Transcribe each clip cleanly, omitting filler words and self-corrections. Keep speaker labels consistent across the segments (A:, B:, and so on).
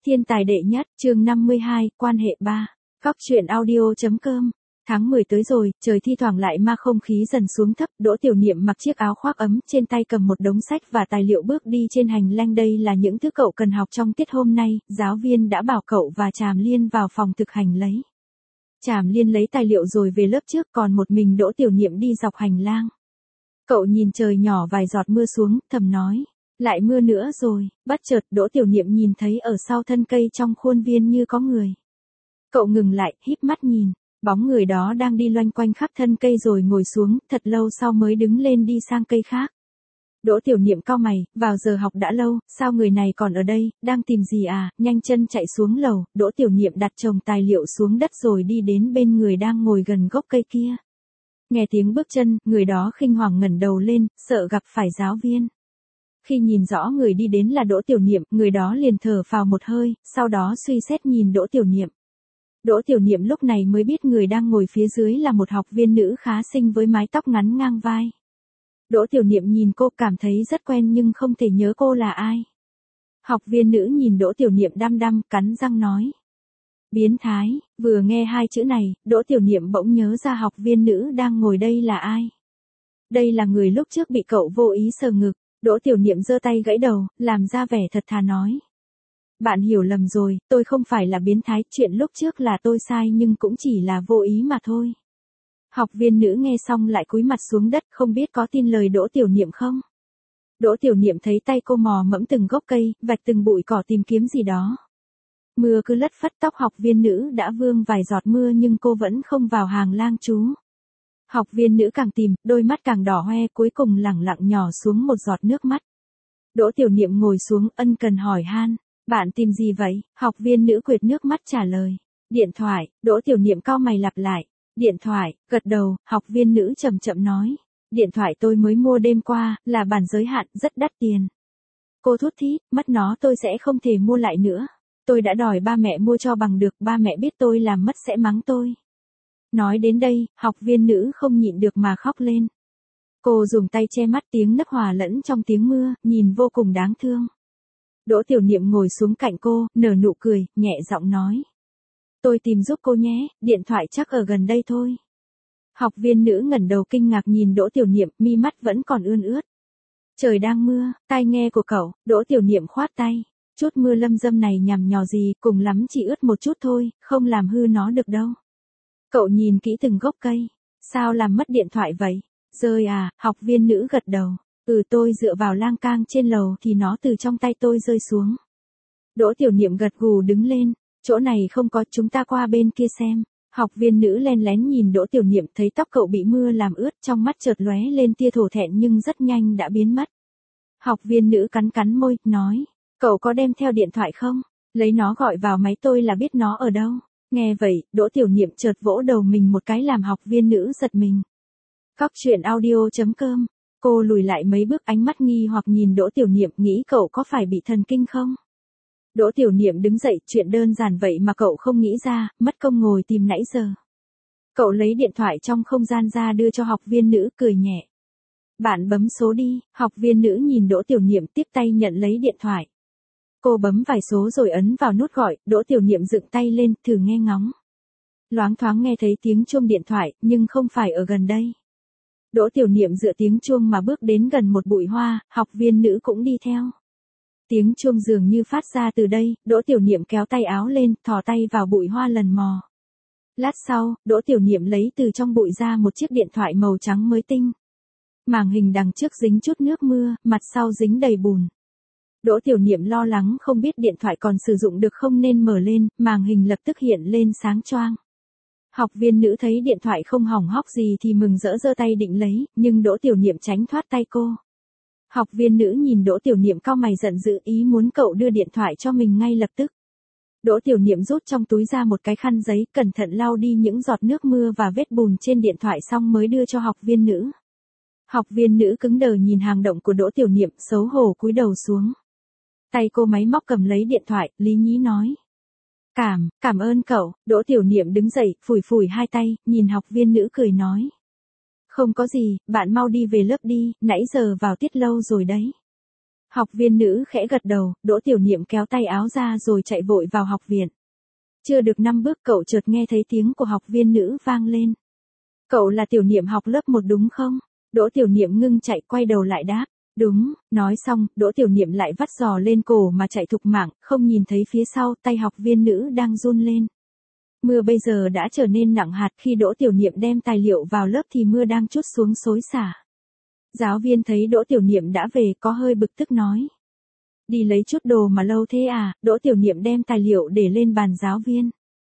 A: Thiên tài đệ nhất, chương 52, quan hệ 3. Cóc truyện audio.com. Tháng 10 tới rồi, trời thi thoảng lại ma không khí dần xuống thấp, Đỗ Tiểu Niệm mặc chiếc áo khoác ấm, trên tay cầm một đống sách và tài liệu bước đi trên hành lang. Đây là những thứ cậu cần học trong tiết hôm nay, giáo viên đã bảo cậu và Tràm Liên vào phòng thực hành lấy. Tràm Liên lấy tài liệu rồi về lớp trước, còn một mình Đỗ Tiểu Niệm đi dọc hành lang. Cậu nhìn trời nhỏ vài giọt mưa xuống, thầm nói. Lại mưa nữa rồi, bất chợt Đỗ Tiểu Niệm nhìn thấy ở sau thân cây trong khuôn viên như có người. Cậu ngừng lại, híp mắt nhìn, bóng người đó đang đi loanh quanh khắp thân cây rồi ngồi xuống, thật lâu sau mới đứng lên đi sang cây khác. Đỗ Tiểu Niệm cau mày, vào giờ học đã lâu, sao người này còn ở đây, đang tìm gì à, nhanh chân chạy xuống lầu, Đỗ Tiểu Niệm đặt chồng tài liệu xuống đất rồi đi đến bên người đang ngồi gần gốc cây kia. Nghe tiếng bước chân, người đó khinh hoàng ngẩng đầu lên, sợ gặp phải giáo viên. Khi nhìn rõ người đi đến là Đỗ Tiểu Niệm, người đó liền thở phào một hơi, sau đó suy xét nhìn Đỗ Tiểu Niệm. Đỗ Tiểu Niệm lúc này mới biết người đang ngồi phía dưới là một học viên nữ khá xinh với mái tóc ngắn ngang vai. Đỗ Tiểu Niệm nhìn cô cảm thấy rất quen nhưng không thể nhớ cô là ai. Học viên nữ nhìn Đỗ Tiểu Niệm đăm đăm, cắn răng nói. Biến thái, vừa nghe hai chữ này, Đỗ Tiểu Niệm bỗng nhớ ra học viên nữ đang ngồi đây là ai. Đây là người lúc trước bị cậu vô ý sờ ngực. Đỗ Tiểu Niệm giơ tay gãy đầu, làm ra vẻ thật thà nói. Bạn hiểu lầm rồi, tôi không phải là biến thái, chuyện lúc trước là tôi sai nhưng cũng chỉ là vô ý mà thôi. Học viên nữ nghe xong lại cúi mặt xuống đất, không biết có tin lời Đỗ Tiểu Niệm không. Đỗ Tiểu Niệm thấy tay cô mò mẫm từng gốc cây, vạch từng bụi cỏ tìm kiếm gì đó. Mưa cứ lất phất, tóc học viên nữ đã vương vài giọt mưa nhưng cô vẫn không vào hàng lang chú. Học viên nữ càng tìm, đôi mắt càng đỏ hoe, cuối cùng lẳng lặng nhỏ xuống một giọt nước mắt. Đỗ Tiểu Niệm ngồi xuống, ân cần hỏi han, bạn tìm gì vậy? Học viên nữ quệt nước mắt trả lời, điện thoại. Đỗ Tiểu Niệm cau mày lặp lại, điện thoại, gật đầu. Học viên nữ chậm chậm nói, điện thoại tôi mới mua đêm qua, là bản giới hạn, rất đắt tiền. Cô thút thít, mất nó tôi sẽ không thể mua lại nữa. Tôi đã đòi ba mẹ mua cho bằng được, ba mẹ biết tôi làm mất sẽ mắng tôi. Nói đến đây, học viên nữ không nhịn được mà khóc lên. Cô dùng tay che mắt, tiếng nấc hòa lẫn trong tiếng mưa, nhìn vô cùng đáng thương. Đỗ Tiểu Niệm ngồi xuống cạnh cô, nở nụ cười, nhẹ giọng nói. Tôi tìm giúp cô nhé, điện thoại chắc ở gần đây thôi. Học viên nữ ngẩng đầu kinh ngạc nhìn Đỗ Tiểu Niệm, mi mắt vẫn còn ươn ướt. Trời đang mưa, tai nghe của cậu. Đỗ Tiểu Niệm khoát tay. Chút mưa lâm dâm này nhằm nhò gì, cùng lắm chỉ ướt một chút thôi, không làm hư nó được đâu. Cậu nhìn kỹ từng gốc cây. Sao làm mất điện thoại vậy? Rơi à? Học viên nữ gật đầu. Tôi dựa vào lang cang trên lầu thì nó từ trong tay tôi rơi xuống. Đỗ Tiểu Niệm gật gù đứng lên. Chỗ này không có, chúng ta qua bên kia xem. Học viên nữ len lén nhìn Đỗ Tiểu Niệm, thấy tóc cậu bị mưa làm ướt, trong mắt chợt lóe lên tia thổ thẹn nhưng rất nhanh đã biến mất. Học viên nữ cắn cắn môi, nói. Cậu có đem theo điện thoại không? Lấy nó gọi vào máy tôi là biết nó ở đâu. Nghe vậy, Đỗ Tiểu Niệm chợt vỗ đầu mình một cái làm học viên nữ giật mình. Cóc truyện audio.com. Cô lùi lại mấy bước, ánh mắt nghi hoặc nhìn Đỗ Tiểu Niệm, nghĩ cậu có phải bị thần kinh không? Đỗ Tiểu Niệm đứng dậy, chuyện đơn giản vậy mà cậu không nghĩ ra, mất công ngồi tìm nãy giờ. Cậu lấy điện thoại trong không gian ra đưa cho học viên nữ, cười nhẹ. Bạn bấm số đi. Học viên nữ nhìn Đỗ Tiểu Niệm, tiếp tay nhận lấy điện thoại. Cô bấm vài số rồi ấn vào nút gọi, Đỗ Tiểu Niệm dựng tay lên, thử nghe ngóng. Loáng thoáng nghe thấy tiếng chuông điện thoại, nhưng không phải ở gần đây. Đỗ Tiểu Niệm dựa tiếng chuông mà bước đến gần một bụi hoa, học viên nữ cũng đi theo. Tiếng chuông dường như phát ra từ đây, Đỗ Tiểu Niệm kéo tay áo lên, thò tay vào bụi hoa lần mò. Lát sau, Đỗ Tiểu Niệm lấy từ trong bụi ra một chiếc điện thoại màu trắng mới tinh. Màn hình đằng trước dính chút nước mưa, mặt sau dính đầy bùn. Đỗ Tiểu Niệm lo lắng không biết điện thoại còn sử dụng được không nên mở lên, màn hình lập tức hiện lên sáng choang. Học viên nữ thấy điện thoại không hỏng hóc gì thì mừng rỡ giơ tay định lấy, nhưng Đỗ Tiểu Niệm tránh thoát tay cô. Học viên nữ nhìn Đỗ Tiểu Niệm cau mày giận dữ, ý muốn cậu đưa điện thoại cho mình ngay lập tức. Đỗ Tiểu Niệm rút trong túi ra một cái khăn giấy, cẩn thận lau đi những giọt nước mưa và vết bùn trên điện thoại xong mới đưa cho học viên nữ. Học viên nữ cứng đờ nhìn hành động của Đỗ Tiểu Niệm, xấu hổ cúi đầu xuống. Tay cô máy móc cầm lấy điện thoại, lý nhí nói. Cảm ơn cậu. Đỗ Tiểu Niệm đứng dậy, phủi phủi hai tay, nhìn học viên nữ cười nói. Không có gì, bạn mau đi về lớp đi, nãy giờ vào tiết lâu rồi đấy. Học viên nữ khẽ gật đầu, Đỗ Tiểu Niệm kéo tay áo ra rồi chạy vội vào học viện. Chưa được 5 bước cậu chợt nghe thấy tiếng của học viên nữ vang lên. Cậu là Tiểu Niệm học lớp 1 đúng không? Đỗ Tiểu Niệm ngưng chạy quay đầu lại đáp. Đúng, nói xong, Đỗ Tiểu Niệm lại vắt giò lên cổ mà chạy thục mạng, không nhìn thấy phía sau tay học viên nữ đang run lên. Mưa bây giờ đã trở nên nặng hạt, khi Đỗ Tiểu Niệm đem tài liệu vào lớp thì mưa đang trút xuống xối xả. Giáo viên thấy Đỗ Tiểu Niệm đã về có hơi bực tức nói. Đi lấy chút đồ mà lâu thế à? Đỗ Tiểu Niệm đem tài liệu để lên bàn giáo viên.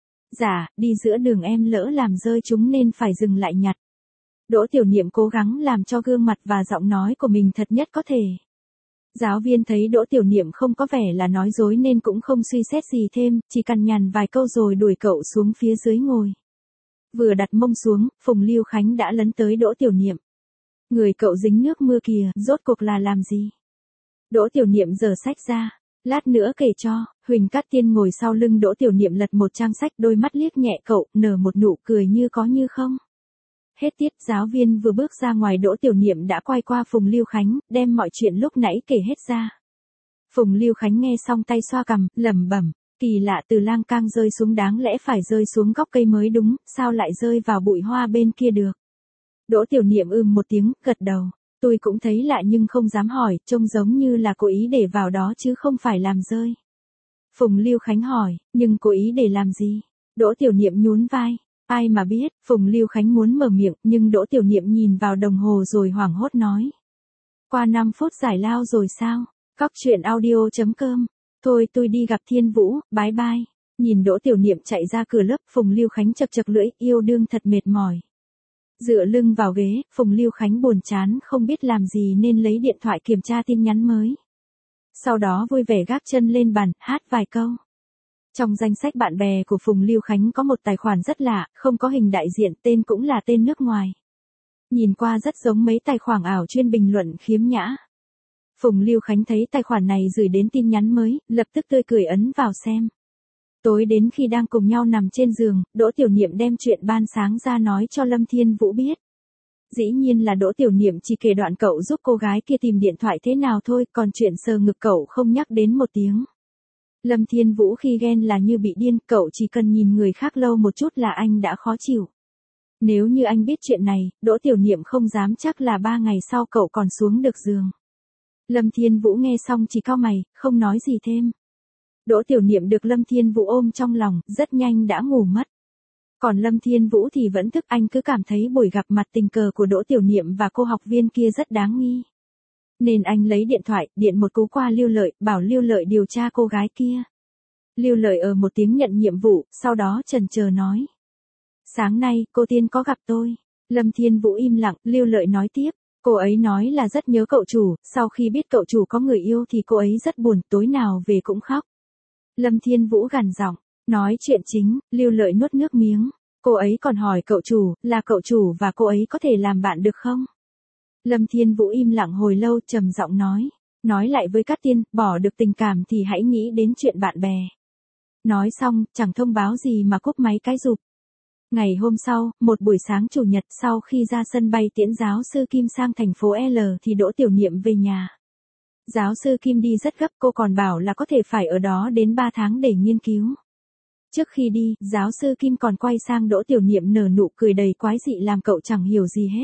A: Dạ, đi giữa đường em lỡ làm rơi chúng nên phải dừng lại nhặt. Đỗ Tiểu Niệm cố gắng làm cho gương mặt và giọng nói của mình thật nhất có thể. Giáo viên thấy Đỗ Tiểu Niệm không có vẻ là nói dối nên cũng không suy xét gì thêm, chỉ cằn nhằn vài câu rồi đuổi cậu xuống phía dưới ngồi. Vừa đặt mông xuống, Phùng Lưu Khánh đã lấn tới Đỗ Tiểu Niệm. Người cậu dính nước mưa kìa, rốt cuộc là làm gì? Đỗ Tiểu Niệm giở sách ra. Lát nữa kể cho. Huỳnh Cát Tiên ngồi sau lưng Đỗ Tiểu Niệm lật một trang sách, đôi mắt liếc nhẹ cậu, nở một nụ cười như có như không. Hết tiết, giáo viên vừa bước ra ngoài, Đỗ Tiểu Niệm đã quay qua Phùng Lưu Khánh, đem mọi chuyện lúc nãy kể hết ra. Phùng Lưu Khánh nghe xong tay xoa cằm, lẩm bẩm, kỳ lạ, từ lang cang rơi xuống đáng lẽ phải rơi xuống gốc cây mới đúng, sao lại rơi vào bụi hoa bên kia được. Đỗ Tiểu Niệm một tiếng, gật đầu. Tôi cũng thấy lạ nhưng không dám hỏi, trông giống như là cố ý để vào đó chứ không phải làm rơi. Phùng Lưu Khánh hỏi, nhưng cố ý để làm gì? Đỗ Tiểu Niệm nhún vai. Ai mà biết, Phùng Lưu Khánh muốn mở miệng, nhưng Đỗ Tiểu Niệm nhìn vào đồng hồ rồi hoảng hốt nói. Qua 5 phút giải lao rồi sao? Cóc truyện audio.com. Thôi tôi đi gặp Thiên Vũ, bye bye. Nhìn Đỗ Tiểu Niệm chạy ra cửa lớp, Phùng Lưu Khánh chật chật lưỡi, yêu đương thật mệt mỏi. Dựa lưng vào ghế, Phùng Lưu Khánh buồn chán không biết làm gì nên lấy điện thoại kiểm tra tin nhắn mới. Sau đó vui vẻ gác chân lên bàn, hát vài câu. Trong danh sách bạn bè của Phùng Lưu Khánh có một tài khoản rất lạ, không có hình đại diện, tên cũng là tên nước ngoài. Nhìn qua rất giống mấy tài khoản ảo chuyên bình luận khiếm nhã. Phùng Lưu Khánh thấy tài khoản này gửi đến tin nhắn mới, lập tức tươi cười ấn vào xem. Tối đến khi đang cùng nhau nằm trên giường, Đỗ Tiểu Niệm đem chuyện ban sáng ra nói cho Lâm Thiên Vũ biết. Dĩ nhiên là Đỗ Tiểu Niệm chỉ kể đoạn cậu giúp cô gái kia tìm điện thoại thế nào thôi, còn chuyện sờ ngực cậu không nhắc đến một tiếng. Lâm Thiên Vũ khi ghen là như bị điên, cậu chỉ cần nhìn người khác lâu một chút là anh đã khó chịu. Nếu như anh biết chuyện này, Đỗ Tiểu Niệm không dám chắc là 3 ngày sau cậu còn xuống được giường. Lâm Thiên Vũ nghe xong chỉ cau mày, không nói gì thêm. Đỗ Tiểu Niệm được Lâm Thiên Vũ ôm trong lòng, rất nhanh đã ngủ mất. Còn Lâm Thiên Vũ thì vẫn thức, anh cứ cảm thấy buổi gặp mặt tình cờ của Đỗ Tiểu Niệm và cô học viên kia rất đáng nghi. Nên anh lấy điện thoại, điện một cú qua Lưu Lợi, bảo Lưu Lợi điều tra cô gái kia. Lưu Lợi một tiếng nhận nhiệm vụ, sau đó chần chờ nói. Sáng nay, cô Tiên có gặp tôi. Lâm Thiên Vũ im lặng, Lưu Lợi nói tiếp. Cô ấy nói là rất nhớ cậu chủ, sau khi biết cậu chủ có người yêu thì cô ấy rất buồn, tối nào về cũng khóc. Lâm Thiên Vũ gằn giọng, nói chuyện chính, Lưu Lợi nuốt nước miếng. Cô ấy còn hỏi cậu chủ, là cậu chủ và cô ấy có thể làm bạn được không? Lâm Thiên Vũ im lặng hồi lâu, trầm giọng nói lại với Cát Tiên, bỏ được tình cảm thì hãy nghĩ đến chuyện bạn bè. Nói xong, chẳng thông báo gì mà cúp máy cái rụp. Ngày hôm sau, một buổi sáng chủ nhật, sau khi ra sân bay tiễn giáo sư Kim sang thành phố L thì Đỗ Tiểu Niệm về nhà. Giáo sư Kim đi rất gấp, cô còn bảo là có thể phải ở đó đến 3 tháng để nghiên cứu. Trước khi đi, giáo sư Kim còn quay sang Đỗ Tiểu Niệm nở nụ cười đầy quái dị làm cậu chẳng hiểu gì hết.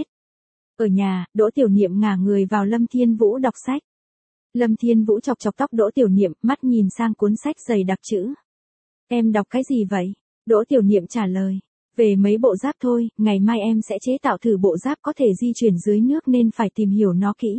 A: Ở nhà, Đỗ Tiểu Niệm ngả người vào Lâm Thiên Vũ đọc sách. Lâm Thiên Vũ chọc chọc tóc Đỗ Tiểu Niệm, mắt nhìn sang cuốn sách dày đặc chữ. Em đọc cái gì vậy? Đỗ Tiểu Niệm trả lời. Về mấy bộ giáp thôi, ngày mai em sẽ chế tạo thử bộ giáp có thể di chuyển dưới nước nên phải tìm hiểu nó kỹ.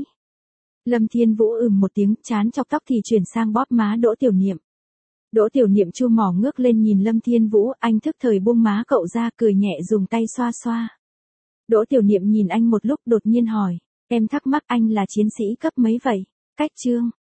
A: Lâm Thiên Vũ một tiếng, chán chọc tóc thì chuyển sang bóp má Đỗ Tiểu Niệm. Đỗ Tiểu Niệm chu mỏ ngước lên nhìn Lâm Thiên Vũ, anh thức thời buông má cậu ra, cười nhẹ dùng tay xoa xoa. Đỗ Tiểu Niệm nhìn anh một lúc đột nhiên hỏi, em thắc mắc anh là chiến sĩ cấp mấy vậy? Cách chương.